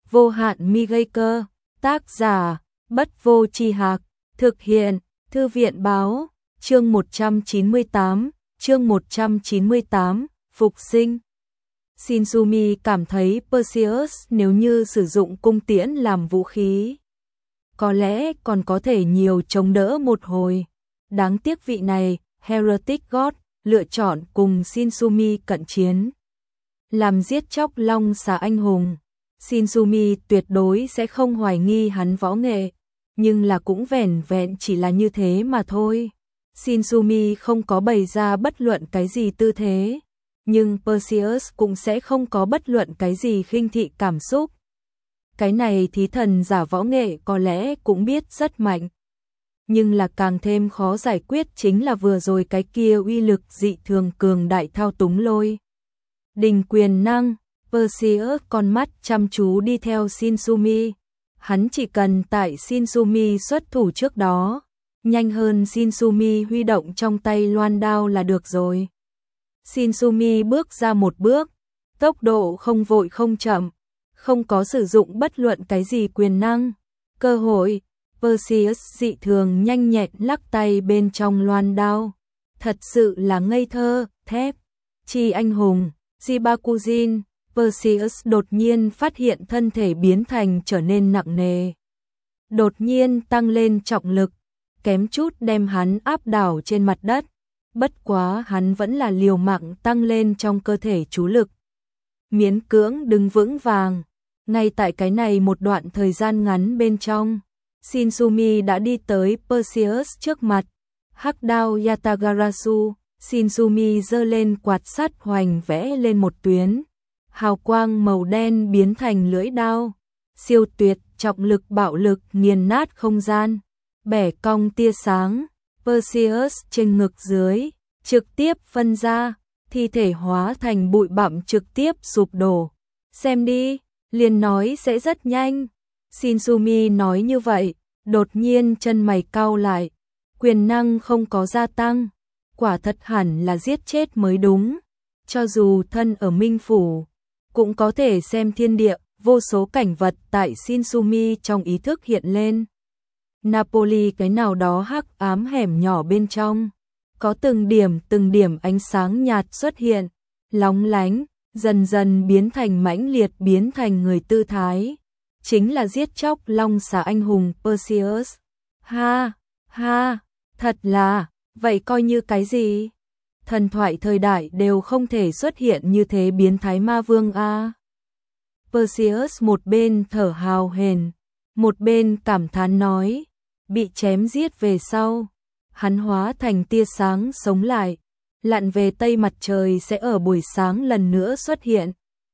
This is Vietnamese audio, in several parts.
vô hạn mi gây cơ, tác giả, Bất Vô Tri Hạc, thực hiện, Thư viện Báo, chương 198, Phục sinh. Shinzumi cảm thấy Perseus nếu như sử dụng cung tiễn làm vũ khí, có lẽ còn có thể nhiều chống đỡ một hồi. Đáng tiếc vị này, Heretic God, lựa chọn cùng Shinzumi cận chiến. Làm giết chóc long xà anh hùng, Shinzumi tuyệt đối sẽ không hoài nghi hắn võ nghệ, nhưng là cũng vẻn vẹn chỉ là như thế mà thôi. Shinzumi không có bày ra bất luận cái gì tư thế, nhưng Perseus cũng sẽ không có bất luận cái gì khinh thị cảm xúc. Cái này thí thần giả võ nghệ có lẽ cũng biết rất mạnh, nhưng là càng thêm khó giải quyết chính là vừa rồi cái kia uy lực dị thường cường đại thao túng lôi đình quyền năng. Perseus con mắt chăm chú đi theo Shinzumi, hắn chỉ cần tại Shinzumi xuất thủ trước đó, nhanh hơn Shinzumi huy động trong tay loan đao là được rồi. Shinzumi bước ra một bước, tốc độ không vội không chậm, không có sử dụng bất luận cái gì quyền năng, cơ hội. Perseus dị thường nhanh nhẹn lắc tay bên trong loan đao, thật sự là ngây thơ, thép, chi anh hùng, Jibakujin. Perseus đột nhiên phát hiện thân thể biến thành trở nên nặng nề, đột nhiên tăng lên trọng lực, kém chút đem hắn áp đảo trên mặt đất. Bất quá hắn vẫn là liều mạng tăng lên trong cơ thể chú lực, miễn cưỡng đứng vững vàng. Ngay tại cái này một đoạn thời gian ngắn bên trong, Shinzumi đã đi tới Perseus trước mặt, hắc đao Yatagarasu. Shinzumi giơ lên quạt sắt hoành vẽ lên một tuyến, hào quang màu đen biến thành lưỡi đao, siêu tuyệt trọng lực bạo lực nghiền nát không gian, bẻ cong tia sáng. Perseus trên ngực dưới trực tiếp phân ra, thi thể hóa thành bụi bặm trực tiếp sụp đổ. Xem đi, liền nói sẽ rất nhanh. Shinzumi nói như vậy, đột nhiên chân mày cau lại, quyền năng không có gia tăng, quả thật hẳn là giết chết mới đúng. Cho dù thân ở Minh Phủ, cũng có thể xem thiên địa, vô số cảnh vật tại Shinzumi trong ý thức hiện lên. Napoli cái nào đó hắc ám hẻm nhỏ bên trong, có từng điểm ánh sáng nhạt xuất hiện, lóng lánh, dần dần biến thành mãnh liệt biến thành người tư thái. Chính là giết chóc long xà anh hùng Perseus. Ha, ha, thật là, vậy coi như cái gì? Thần thoại thời đại đều không thể xuất hiện như thế biến thái ma vương a. Perseus một bên thở hào hển, một bên cảm thán nói, bị chém giết về sau, hắn hóa thành tia sáng sống lại, lặn về tây mặt trời sẽ ở buổi sáng lần nữa xuất hiện.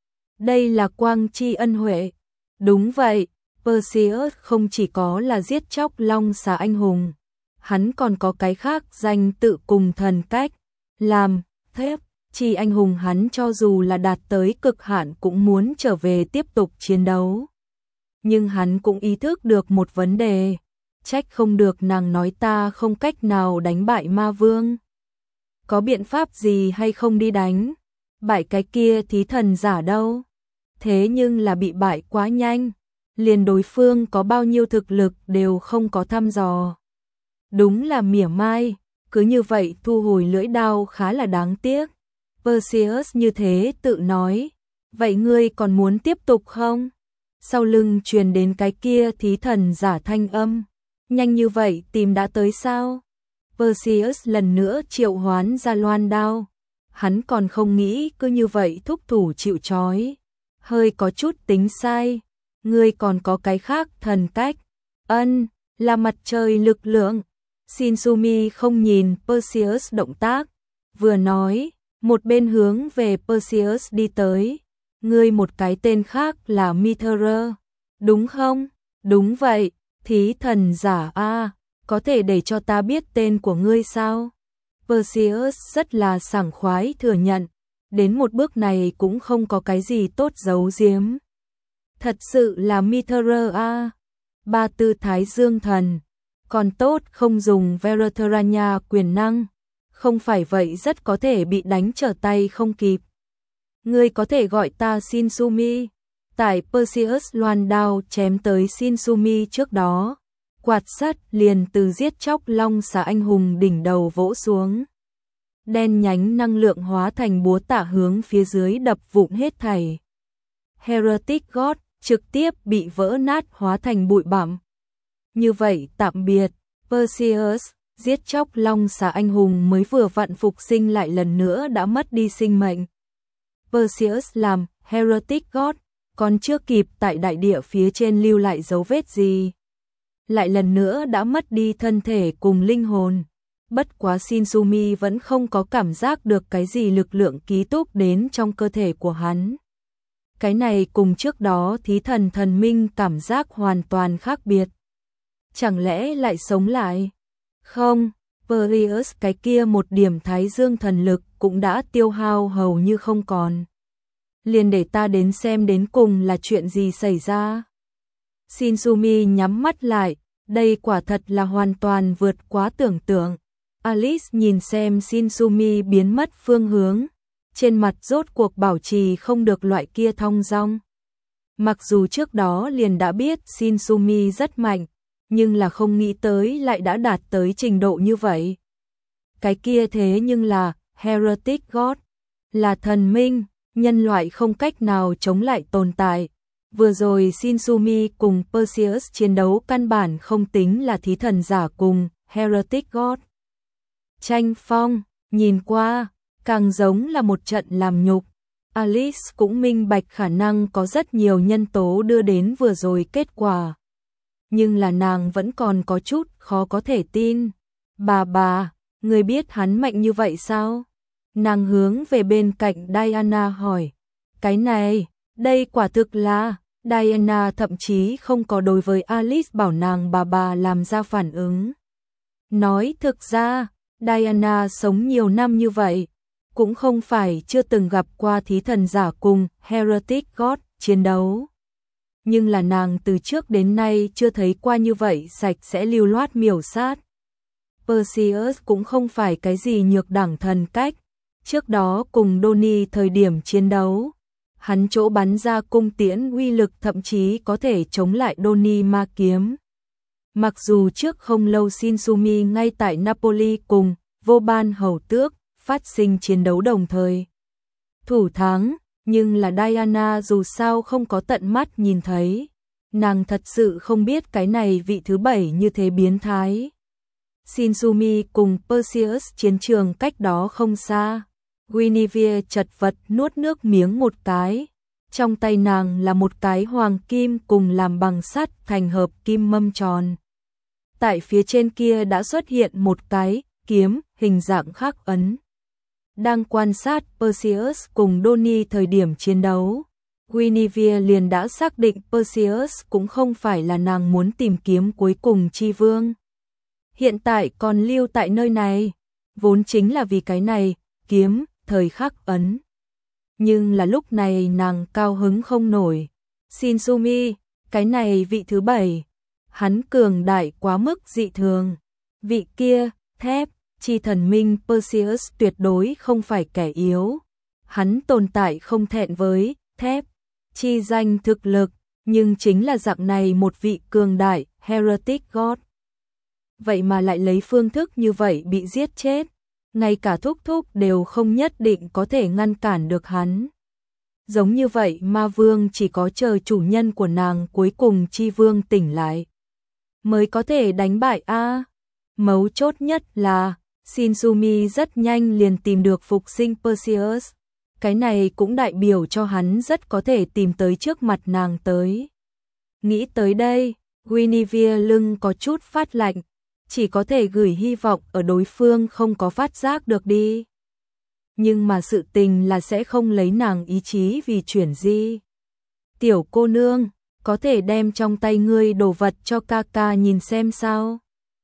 Đây là quang chi ân huệ. Đúng vậy, Perseus không chỉ có là giết chóc long xà anh hùng, hắn còn có cái khác danh tự cùng thần cách, làm thép chi anh hùng. Hắn cho dù là đạt tới cực hạn cũng muốn trở về tiếp tục chiến đấu. Nhưng hắn cũng ý thức được một vấn đề, trách không được nàng nói ta không cách nào đánh bại ma vương. Có biện pháp gì hay không đi đánh bại cái kia thí thần giả đâu? Thế nhưng là bị bại quá nhanh, liền đối phương có bao nhiêu thực lực đều không có thăm dò. Đúng là mỉa mai, cứ như vậy thu hồi lưỡi đao khá là đáng tiếc. Perseus như thế tự nói, vậy ngươi còn muốn tiếp tục không? Sau lưng truyền đến cái kia thí thần giả thanh âm, nhanh như vậy tìm đã tới sao? Perseus lần nữa triệu hoán ra loan đao, hắn còn không nghĩ cứ như vậy thúc thủ chịu trói, hơi có chút tính sai. Ngươi còn có cái khác thần cách? Ân, là mặt trời lực lượng. Shinzumi không nhìn Perseus động tác, vừa nói, một bên hướng về Perseus đi tới. Ngươi một cái tên khác là Mither, đúng không? Đúng vậy, thí thần giả a, có thể để cho ta biết tên của ngươi sao? Perseus rất là sảng khoái thừa nhận, đến một bước này cũng không có cái gì tốt giấu giếm. Thật sự là Mither a, ba tư thái dương thần, còn tốt không dùng Veraterania quyền năng, không phải vậy rất có thể bị đánh trở tay không kịp. Ngươi có thể gọi ta Shinzumi. Tại Perseus loan đao chém tới Shinsumi trước đó, quạt sắt liền từ giết chóc long xà anh hùng đỉnh đầu vỗ xuống. Đen nhánh năng lượng hóa thành búa tạ hướng phía dưới đập vụn hết thảy. Heretic God trực tiếp bị vỡ nát hóa thành bụi bặm. Như vậy tạm biệt, Perseus, giết chóc long xà anh hùng mới vừa vặn phục sinh lại lần nữa đã mất đi sinh mệnh. Perseus làm Heretic God, còn chưa kịp tại đại địa phía trên lưu lại dấu vết gì. Lại lần nữa đã mất đi thân thể cùng linh hồn. Bất quá Shinsumi vẫn không có cảm giác được cái gì lực lượng ký túc đến trong cơ thể của hắn. Cái này cùng trước đó thí thần thần minh cảm giác hoàn toàn khác biệt. Chẳng lẽ lại sống lại? Không, Perseus cái kia một điểm thái dương thần lực cũng đã tiêu hao hầu như không còn. Liền để ta đến xem đến cùng là chuyện gì xảy ra. Shinsumi nhắm mắt lại, đây quả thật là hoàn toàn vượt quá tưởng tượng. Alice nhìn xem Shinsumi biến mất phương hướng, trên mặt rốt cuộc bảo trì không được loại kia thong dong. Mặc dù trước đó liền đã biết Shinsumi rất mạnh, nhưng là không nghĩ tới lại đã đạt tới trình độ như vậy. Cái kia thế nhưng là Heretic God, là thần minh, nhân loại không cách nào chống lại tồn tại. Vừa rồi Shinsumi cùng Perseus chiến đấu căn bản không tính là thí thần giả cùng Heretic God. Tranh phong, nhìn qua, càng giống là một trận làm nhục. Alice cũng minh bạch khả năng có rất nhiều nhân tố đưa đến vừa rồi kết quả. Nhưng là nàng vẫn còn có chút khó có thể tin. Bà, người biết hắn mạnh như vậy sao? Nàng hướng về bên cạnh Diana hỏi. Cái này, đây quả thực là... Diana thậm chí không có đối với Alice bảo nàng bà làm ra phản ứng. Nói thực ra, Diana sống nhiều năm như vậy, cũng không phải chưa từng gặp qua thí thần giả cùng Heretic God chiến đấu. Nhưng là nàng từ trước đến nay chưa thấy qua như vậy sạch sẽ lưu loát miểu sát. Perseus cũng không phải cái gì nhược đẳng thần cách. Trước đó cùng Donnie thời điểm chiến đấu, hắn chỗ bắn ra cung tiễn uy lực thậm chí có thể chống lại Donnie ma kiếm. Mặc dù trước không lâu Shinsumi ngay tại Napoli cùng Vô Ban Hầu Tước phát sinh chiến đấu đồng thời thủ thắng, nhưng là Diana dù sao không có tận mắt nhìn thấy. Nàng thật sự không biết cái này vị thứ 7 như thế biến thái. Shinsumi cùng Perseus chiến trường cách đó không xa. Guinevere chật vật nuốt nước miếng một cái. Trong tay nàng là một cái hoàng kim cùng làm bằng sắt thành hợp kim mâm tròn. Tại phía trên kia đã xuất hiện một cái kiếm hình dạng khắc ấn. Đang quan sát Perseus cùng Donnie thời điểm chiến đấu, Guinevere liền đã xác định Perseus cũng không phải là nàng muốn tìm kiếm cuối cùng chi vương. Hiện tại còn lưu tại nơi này, vốn chính là vì cái này, kiếm, thời khắc ấn. Nhưng là lúc này nàng cao hứng không nổi. Shinsumi, cái này vị thứ 7, hắn cường đại quá mức dị thường. Vị kia, thép, chi thần minh Perseus tuyệt đối không phải kẻ yếu. Hắn tồn tại không thẹn với thép, chi danh thực lực, nhưng chính là dạng này một vị cường đại, Heretic God. Vậy mà lại lấy phương thức như vậy bị giết chết. Ngay cả thúc thúc đều không nhất định có thể ngăn cản được hắn. Giống như vậy ma vương chỉ có chờ chủ nhân của nàng cuối cùng chi vương tỉnh lại mới có thể đánh bại a. Mấu chốt nhất là Shinsumi rất nhanh liền tìm được phục sinh Perseus. Cái này cũng đại biểu cho hắn rất có thể tìm tới trước mặt nàng tới. Nghĩ tới đây, Guinevere lưng có chút phát lạnh. Chỉ có thể gửi hy vọng ở đối phương không có phát giác được đi. Nhưng mà sự tình là sẽ không lấy nàng ý chí vì chuyển di. Tiểu cô nương, có thể đem trong tay ngươi đồ vật cho ca ca nhìn xem sao.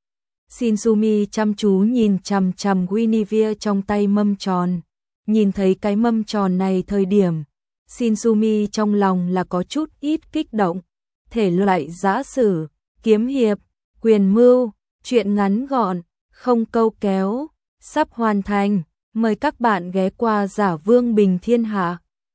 Shinsumi chăm chú nhìn chằm chằm Guinevere trong tay mâm tròn. Nhìn thấy cái mâm tròn này thời điểm, Shinsumi trong lòng là có chút ít kích động. Thể loại giã sử, kiếm hiệp, quyền mưu. Chuyện ngắn gọn, không câu kéo, sắp hoàn thành. Mời các bạn ghé qua Giả Vương Bình Thiên Hạ.